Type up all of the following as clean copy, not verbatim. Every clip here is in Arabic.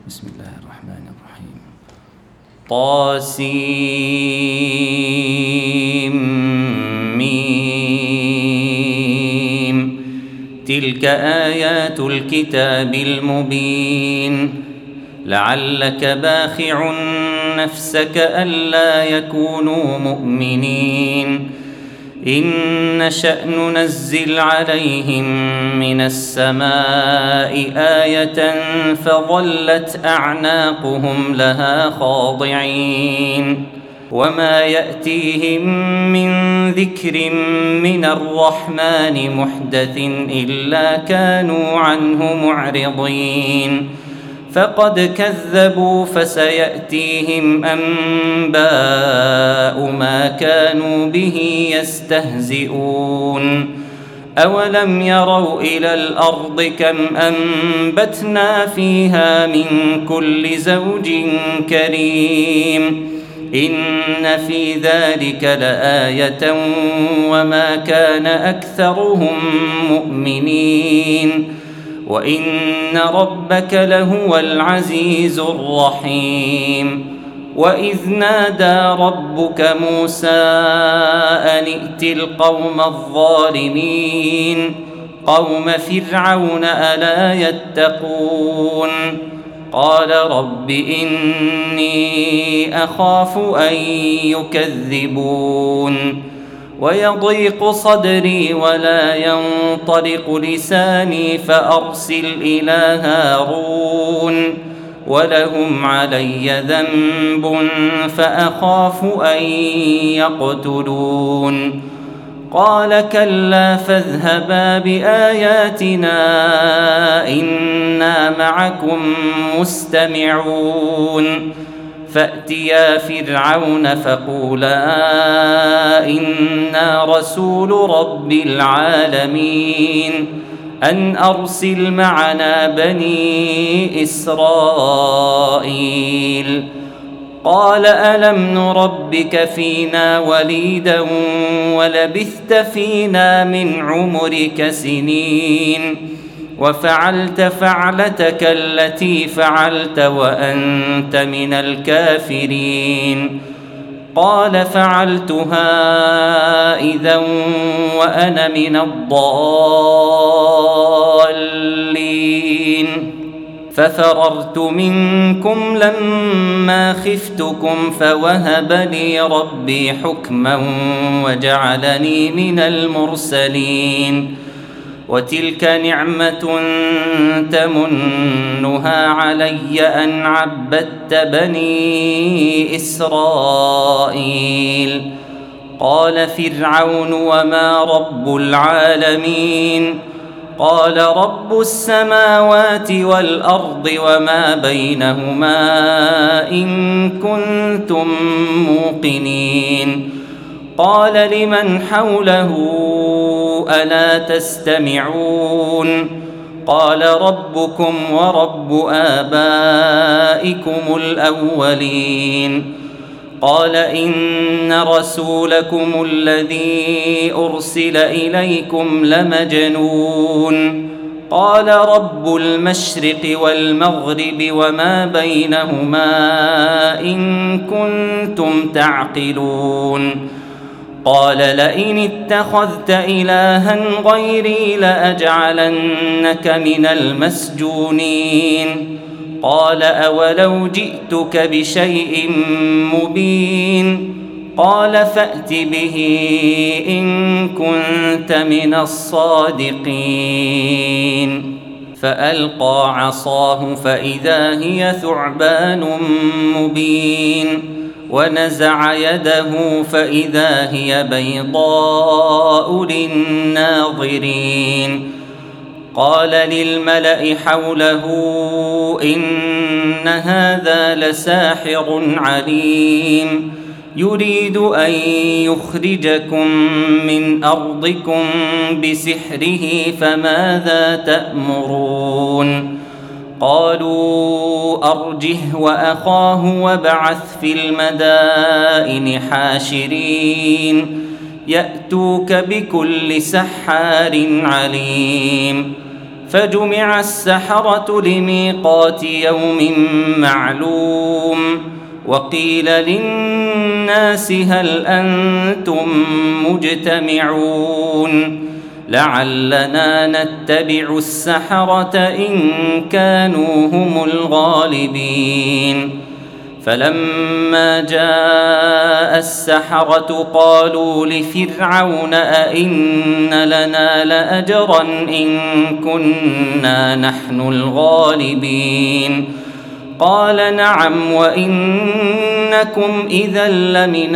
بسم الله الرحمن الرحيم. طاسيم. تلك آيات الكتاب المبين. لعلك باخع نفسك ألا يكونوا مؤمنين إن نشأ ننزل عليهم من السماء آية فظلت أعناقهم لها خاضعين وما يأتيهم من ذكر من الرحمن محدث إلا كانوا عنه معرضين فقد كذبوا فسيأتيهم أنباء ما كانوا به يستهزئون أولم يروا إلى الأرض كم أنبتنا فيها من كل زوج كريم إن في ذلك لآية وما كان أكثرهم مؤمنين وإن ربك لهو العزيز الرحيم وإذ نادى ربك موسى أن ائت القوم الظالمين قوم فرعون ألا يتقون قال رب إني أخاف أن يكذبون ويضيق صدري ولا ينطلق لساني فأرسل إلى هارون ولهم علي ذنب فأخاف أن يقتلون قال كلا فاذهبا بآياتنا إنا معكم مستمعون فأتيا فرعون فقولا إنا رسول رب العالمين أن أرسل معنا بني إسرائيل قال ألم نربك فينا وليدا ولبثت فينا من عمرك سنين وفعلت فعلتك التي فعلت وأنت من الكافرين قال فعلتها إذا وأنا من الضالين ففررت منكم لما خفتكم فوهب لي ربي حكما وجعلني من المرسلين وتلك نعمة تمنها علي أن عبدت بني إسرائيل قال فرعون وما رب العالمين قال رب السماوات والأرض وما بينهما إن كنتم موقنين قال لمن حوله ألا تستمعون قال ربكم ورب آبائكم الأولين قال إن رسولكم الذي أرسل إليكم لمجنون قال رب المشرق والمغرب وما بينهما إن كنتم تعقلون قال لئن اتخذت إلها غيري لأجعلنك من المسجونين قال أولو جئتك بشيء مبين قال فأت به إن كنت من الصادقين فألقى عصاه فإذا هي ثعبان مبين ونزع يده فإذا هي بيضاء للناظرين قال للملأ حوله إن هذا لساحر عليم يريد أن يخرجكم من أرضكم بسحره فماذا تأمرون قالوا أرجه وأخاه وابعث في المدائن حاشرين يأتوك بكل سحار عليم فجمع السحرة لميقات يوم معلوم وقيل للناس هل أنتم مجتمعون لعلنا نتبع السحرة إن كانوا هم الغالبين فلما جاء السحرة قالوا لفرعون أئن لنا لأجرا إن كنا نحن الغالبين قال نعم وإنكم إذا لمن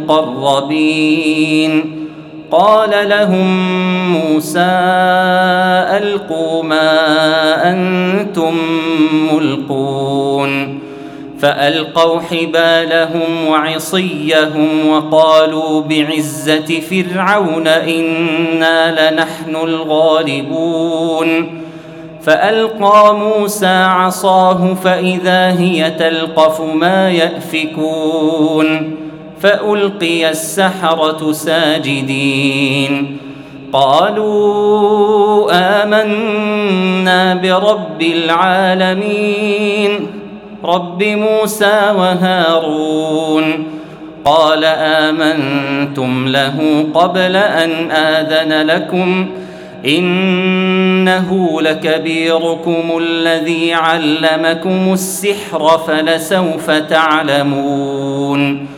المقربين قال لهم موسى ألقوا ما أنتم ملقون فألقوا حبالهم وعصيهم وقالوا بعزة فرعون إنا لنحن الغالبون فألقى موسى عصاه فإذا هي تلقف ما يأفكون فألقي السحرة ساجدين قالوا آمنا برب العالمين رب موسى وهارون قال آمنتم له قبل أن آذن لكم إنه لكبيركم الذي علمكم السحر فلسوف تعلمون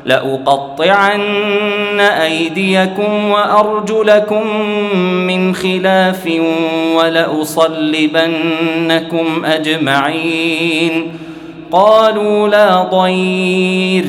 لأقطعن أيديكم وأرجلكم من خلاف ولأصلبنكم أجمعين قالوا لا ضير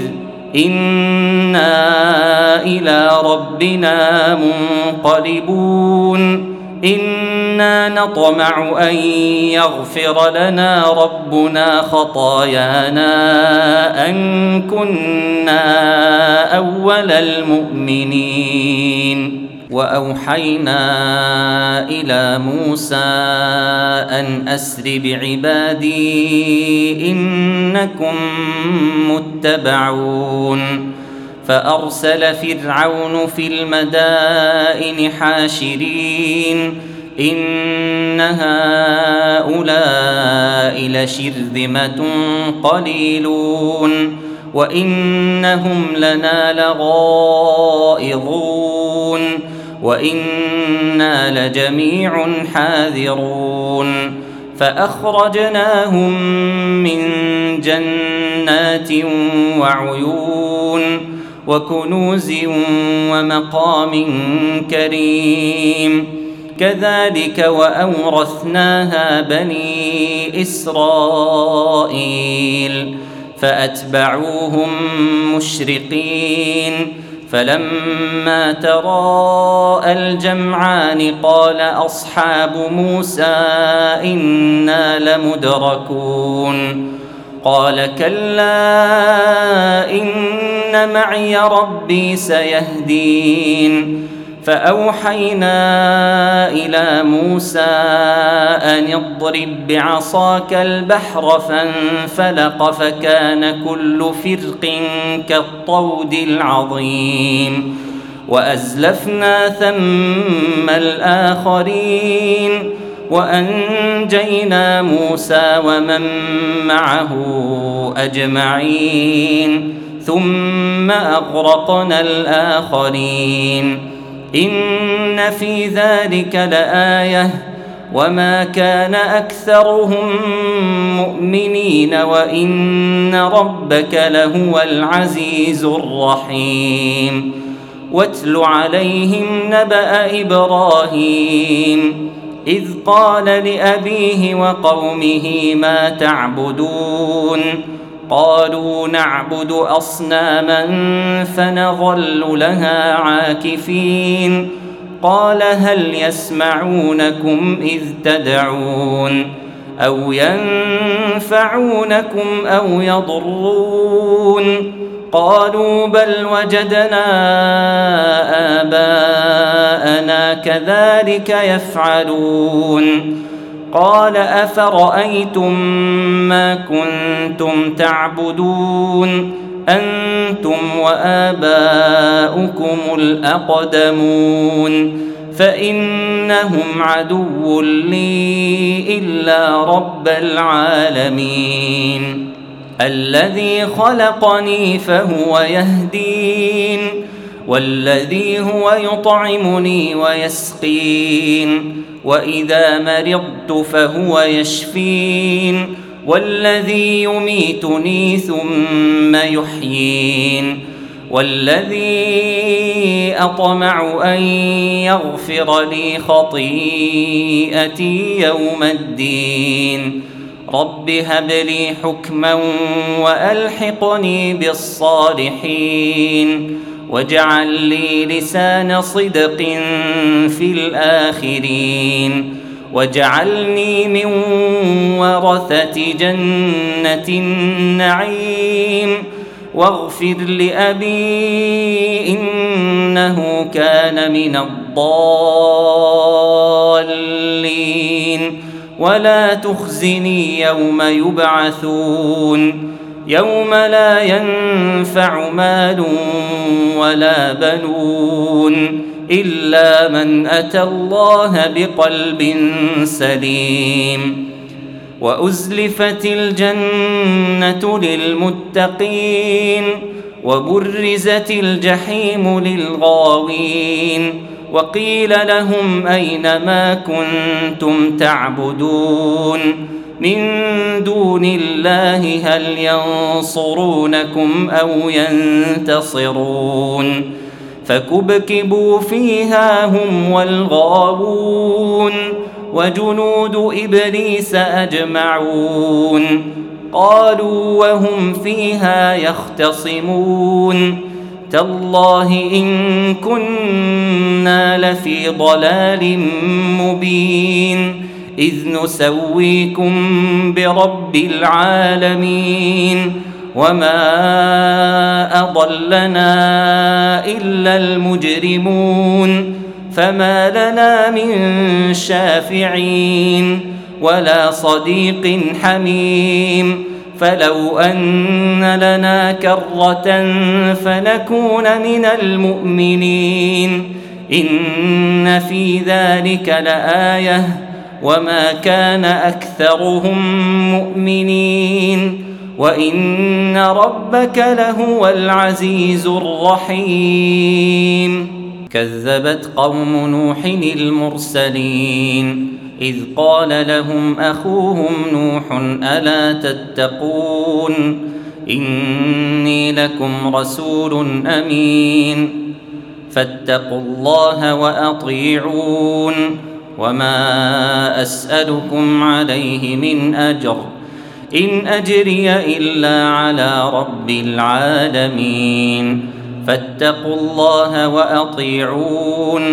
إنا إلى ربنا منقلبون إنا نطمع أن يغفر لنا ربنا خطايانا أن كنا أول المؤمنين وأوحينا إلى موسى أن أسر بعبادي إنكم متبعون فأرسل فرعون في المدائن حاشرين إن هؤلاء لشرذمة قليلون وإنهم لنا لغائظون وإنا لجميع حاذرون فأخرجناهم من جنات وعيون وكنوز ومقام كريم كذلك وأورثناها بني إسرائيل فأتبعوهم مشرقين فلما تراءى الجمعان قال أصحاب موسى إنا لمدركون قال كلا إن معي ربي سيهدين فأوحينا إلى موسى أن اضرب بعصاك البحر فانفلق فكان كل فرق كالطود العظيم وأزلفنا ثم الآخرين وأنجينا موسى ومن معه أجمعين ثم أغرقنا الآخرين إن في ذلك لآية وما كان أكثرهم مؤمنين وإن ربك لهو العزيز الرحيم واتل عليهم نبأ إبراهيم إذ قال لأبيه وقومه ما تعبدون قالوا نعبد أصناما فنظل لها عاكفين قال هل يسمعونكم إذ تدعون أو ينفعونكم أو يضرون قالوا بل وجدنا آباءنا كذلك يفعلون قال أفرأيتم ما كنتم تعبدون أنتم وآباؤكم الأقدمون فإنهم عدو لي إلا رب العالمين. الذي خلقني فهو يهدين، والذي هو يطعمني ويسقين، وإذا مرضت فهو يشفين، والذي يميتني ثم يحيين، والذي أطمع أن يغفر لي خطيئتي يوم الدين. رب هب لي حكما وألحقني بالصالحين، واجعل لي لسان صدق في الآخرين، واجعلني من ورثة جنة النعيم، واغفر لأبي إنه كان من الضالين، ولا تخزني يوم يبعثون، يوم لا ينفع مال ولا بنون إلا من أتى الله بقلب سليم. وأزلفت الجنة للمتقين، وبرزت الجحيم للغاوين، وقيل لهم أين ما كنتم تعبدون من دون الله هل ينصرونكم أو ينتصرون؟ فكبكبوا فيها هم والغاوون وجنود إبليس أجمعون، قالوا وهم فيها يختصمون: تالله إن كنا لفي ضلال مبين إذ نسويكم برب العالمين، وما أضلنا إلا المجرمون، فما لنا من شافعين ولا صديق حميم، فلو أن لنا كرة فنكون من المؤمنين، إن في ذلك لآية وما كان أكثرهم مؤمنين، وإن ربك لهو العزيز الرحيم. كذبت قوم نوح المرسلين إذ قال لهم أخوهم نوح ألا تتقون إني لكم رسول أمين فاتقوا الله وأطيعون وما أسألكم عليه من أجر إن أجري إلا على رب العالمين فاتقوا الله وأطيعون.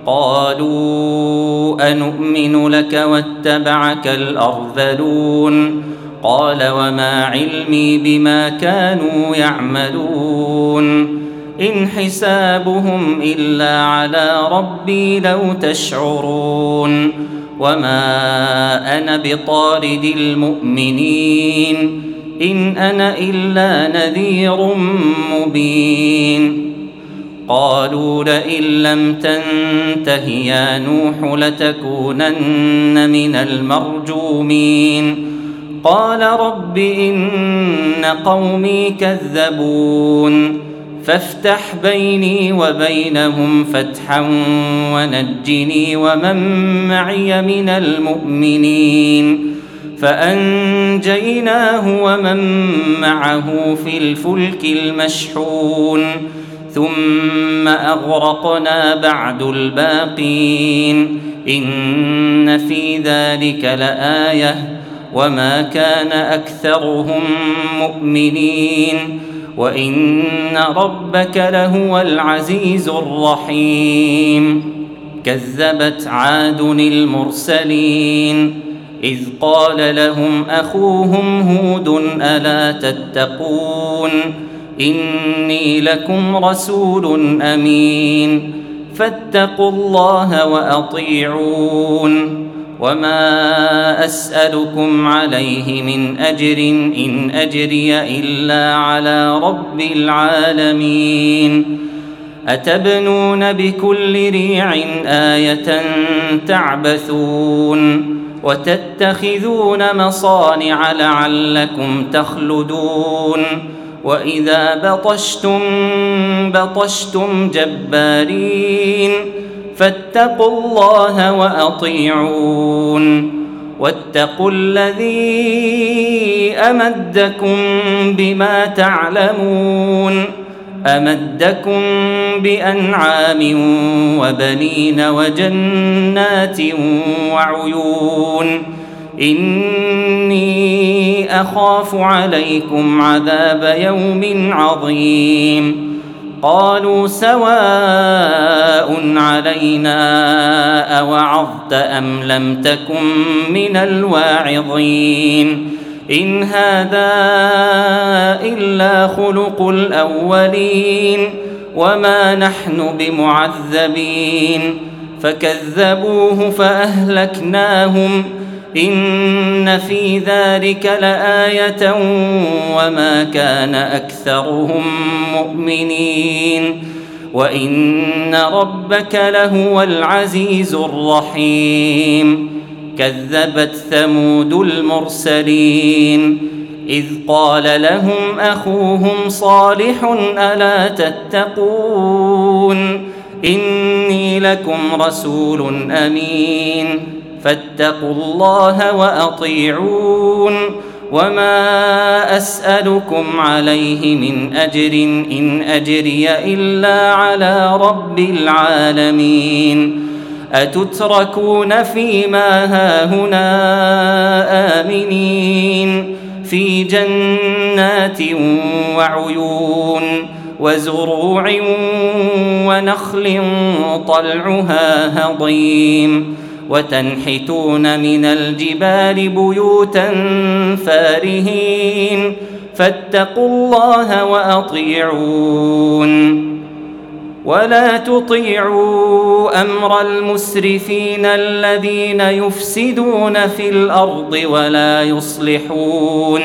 قالوا أنؤمن لك واتبعك الأرذلون قال وما علمي بما كانوا يعملون إن حسابهم إلا على ربي لو تشعرون وما أنا بطارد المؤمنين إن أنا إلا نذير مبين. قالوا لئن لم تنته يا نوح لتكونن من المرجومين قال رب إن قومي كذبون فافتح بيني وبينهم فتحا ونجني ومن معي من المؤمنين فأنجيناه ومن معه في الفلك المشحون ثم أغرقنا بعد الباقين إن في ذلك لآية وما كان أكثرهم مؤمنين وإن ربك لهو العزيز الرحيم. كذبت عاد المرسلين إذ قال لهم أخوهم هود ألا تتقون إني لكم رسول أمين فاتقوا الله وأطيعون وما أسألكم عليه من أجر إن أجري إلا على رب العالمين أتبنون بكل ريع آية تعبثون وتتخذون مصانع لعلكم تخلدون وإذا بطشتم بطشتم جبارين فاتقوا الله وأطيعون واتقوا الذي أمدكم بما تعلمون أمدكم بأنعام وبنين وجنات وعيون إني أخاف عليكم عذاب يوم عظيم قالوا سواء علينا أوعظت أم لم تكن من الواعظين إن هذا إلا خلق الأولين وما نحن بمعذبين فكذبوه فأهلكناهم إن في ذلك لآية وما كان أكثرهم مؤمنين وإن ربك لهو العزيز الرحيم كذبت ثمود المرسلين إذ قال لهم أخوهم صالح ألا تتقون إني لكم رسول أمين فاتقوا الله وأطيعون وما أسألكم عليه من أجر إن أجري إلا على رب العالمين أتتركون فيما هاهنا آمنين في جنات وعيون وزروع ونخل طلعها هضيم وتنحتون من الجبال بيوتا فارهين فاتقوا الله وأطيعون ولا تطيعوا أمر المسرفين الذين يفسدون في الأرض ولا يصلحون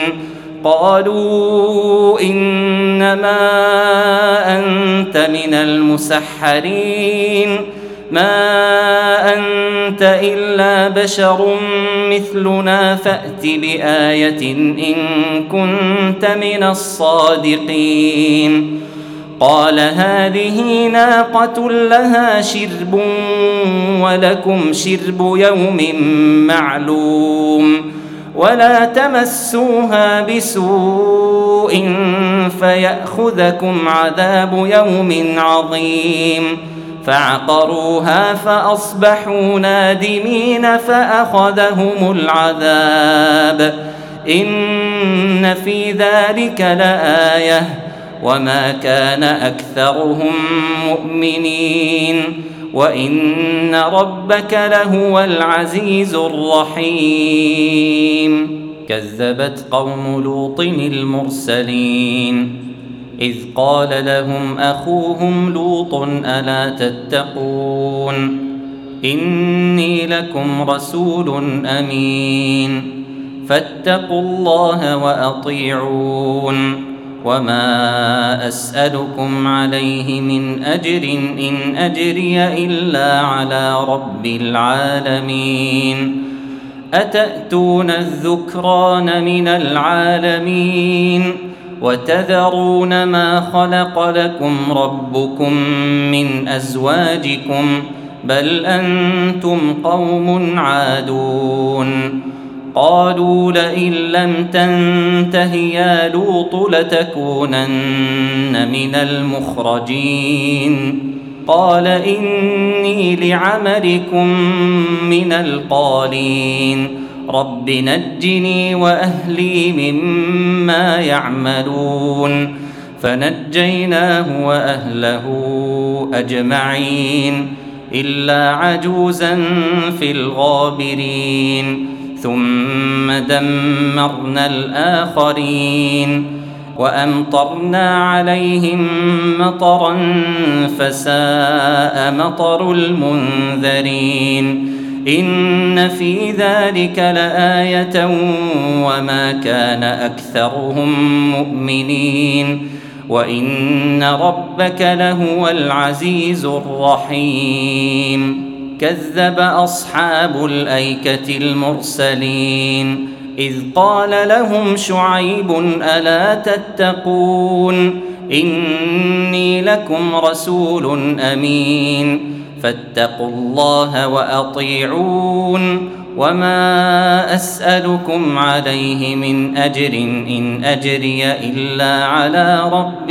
قالوا إنما أنت من المسحرين ما أنت إلا بشر مثلنا فأت بآية إن كنت من الصادقين قال هذه ناقة لها شرب ولكم شرب يوم معلوم ولا تمسوها بسوء فيأخذكم عذاب يوم عظيم فعقروها فأصبحوا نادمين فأخذهم العذاب إن في ذلك لآية وما كان أكثرهم مؤمنين وإن ربك لهو العزيز الرحيم كذبت قوم لوط المرسلين إذ قال لهم أخوهم لوط ألا تتقون إني لكم رسول أمين فاتقوا الله وأطيعون وما أسألكم عليه من أجر إن أجري إلا على رب العالمين أتأتون الذكران من العالمين وتذرون ما خلق لكم ربكم من أزواجكم بل أنتم قوم عادون قالوا لئن لم تنته يا لوط لتكونن من المخرجين قال إني لعملكم من القالين رب نجني وأهلي مما يعملون فنجيناه وأهله أجمعين إلا عجوزا في الغابرين ثم دمرنا الآخرين وأمطرنا عليهم مطرا فساء مطر المنذرين إن في ذلك لآية وما كان أكثرهم مؤمنين وإن ربك لهو العزيز الرحيم. كذب أصحاب الأيكة المرسلين إذ قال لهم شعيب ألا تتقون إني لكم رسول أمين فاتقوا الله وأطيعون وما أسألكم عليه من أجر إن أجري إلا على رب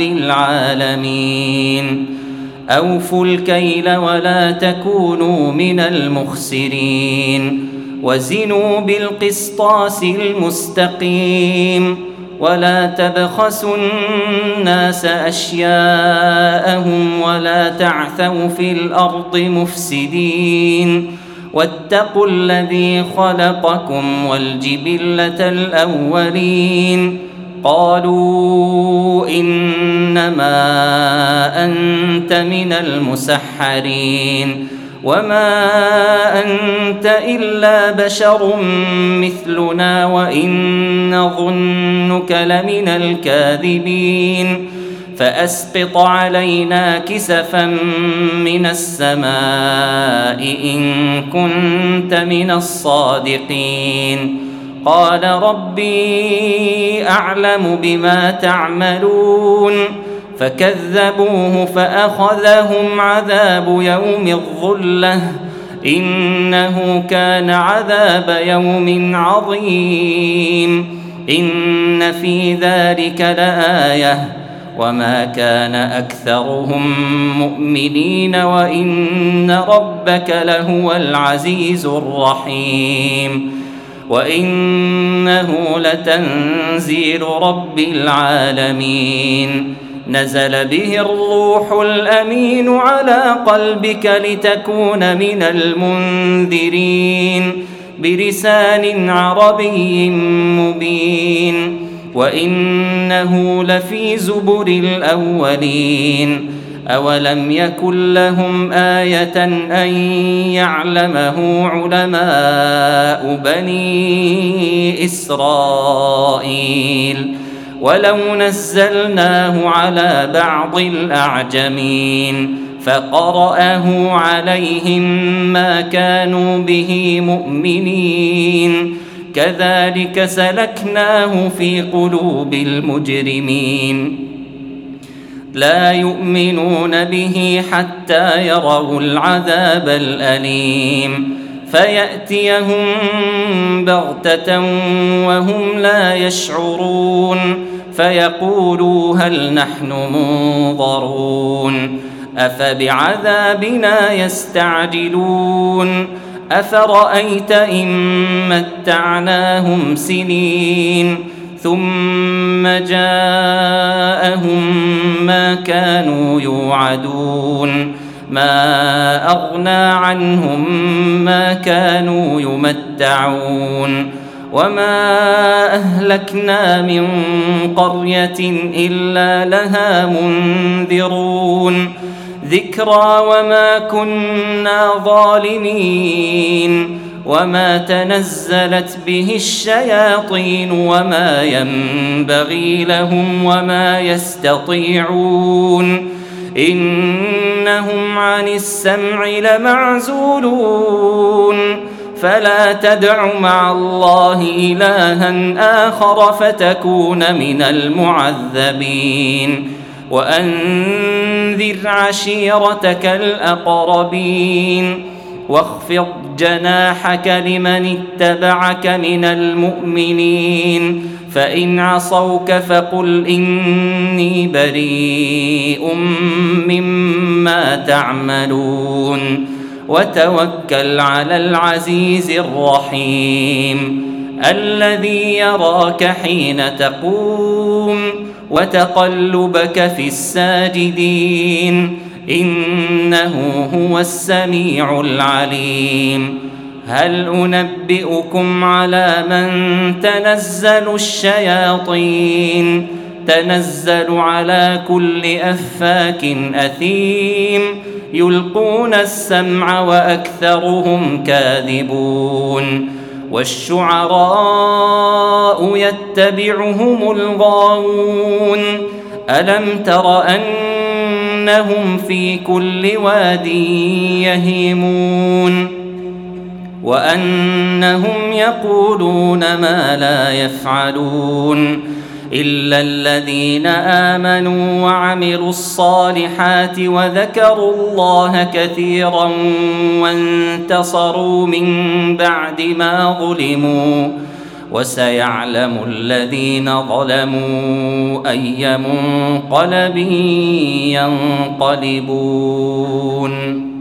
العالمين. أوفوا الكيل ولا تكونوا من المخسرين وزنوا بالقسطاس المستقيم ولا تبخسوا الناس أشياءهم ولا تعثوا في الأرض مفسدين واتقوا الذي خلقكم والجبلة الأولين. قالوا إنما أنت من المسحرين وما أنت إلا بشر مثلنا وإن نظنك لمن الكاذبين فأسقط علينا كسفا من السماء إن كنت من الصادقين. قال ربي أعلم بما تعملون فكذبوه فأخذهم عذاب يوم الظلة إنه كان عذاب يوم عظيم. إن في ذلك لآية وما كان أكثرهم مؤمنين وإن ربك لهو العزيز الرحيم. وإنه لتنزيل رب العالمين نزل به الروح الأمين على قلبك لتكون من المنذرين بلسان عربي مبين وإنه لفي زبر الأولين. أولم يكن لهم آية أن يعلمه علماء بني إسرائيل ولو نزلناه على بعض الأعجمين فقرأه عليهم ما كانوا به مؤمنين كذلك سلكناه في قلوب المجرمين لا يؤمنون به حتى يروا العذاب الأليم فيأتيهم بغتة وهم لا يشعرون فيقولوا هل نحن منظرون أفبعذابنا يستعجلون أفرأيت إن متعناهم سنين ثم جاءهم ما كانوا يوعدون ما أغنى عنهم ما كانوا يمتعون وما أهلكنا من قرية إلا لها منذرون ذكرى وما كنا ظالمين وما تنزلت به الشياطين وما ينبغي لهم وما يستطيعون إنهم عن السمع لمعزولون فلا تدع مع الله إلها آخر فتكون من المعذبين وأنذر عشيرتك الأقربين واخفض جناحك لمن اتبعك من المؤمنين فإن عصوك فقل إني بريء مما تعملون وتوكل على العزيز الرحيم الذي يراك حين تقوم وتقلبك في الساجدين إنه هو السميع العليم. هل أنبئكم على من تنزل الشياطين تنزل على كل أفاك أثيم يلقون السمع وأكثرهم كاذبون والشعراء يتبعهم الغاوون ألم تر أنهم في كل واد يهيمون وأنهم يقولون ما لا يفعلون إلا الذين آمنوا وعملوا الصالحات وذكروا الله كثيرا وانتصروا من بعد ما ظلموا وسيعلم الذين ظلموا أي منقلب ينقلبون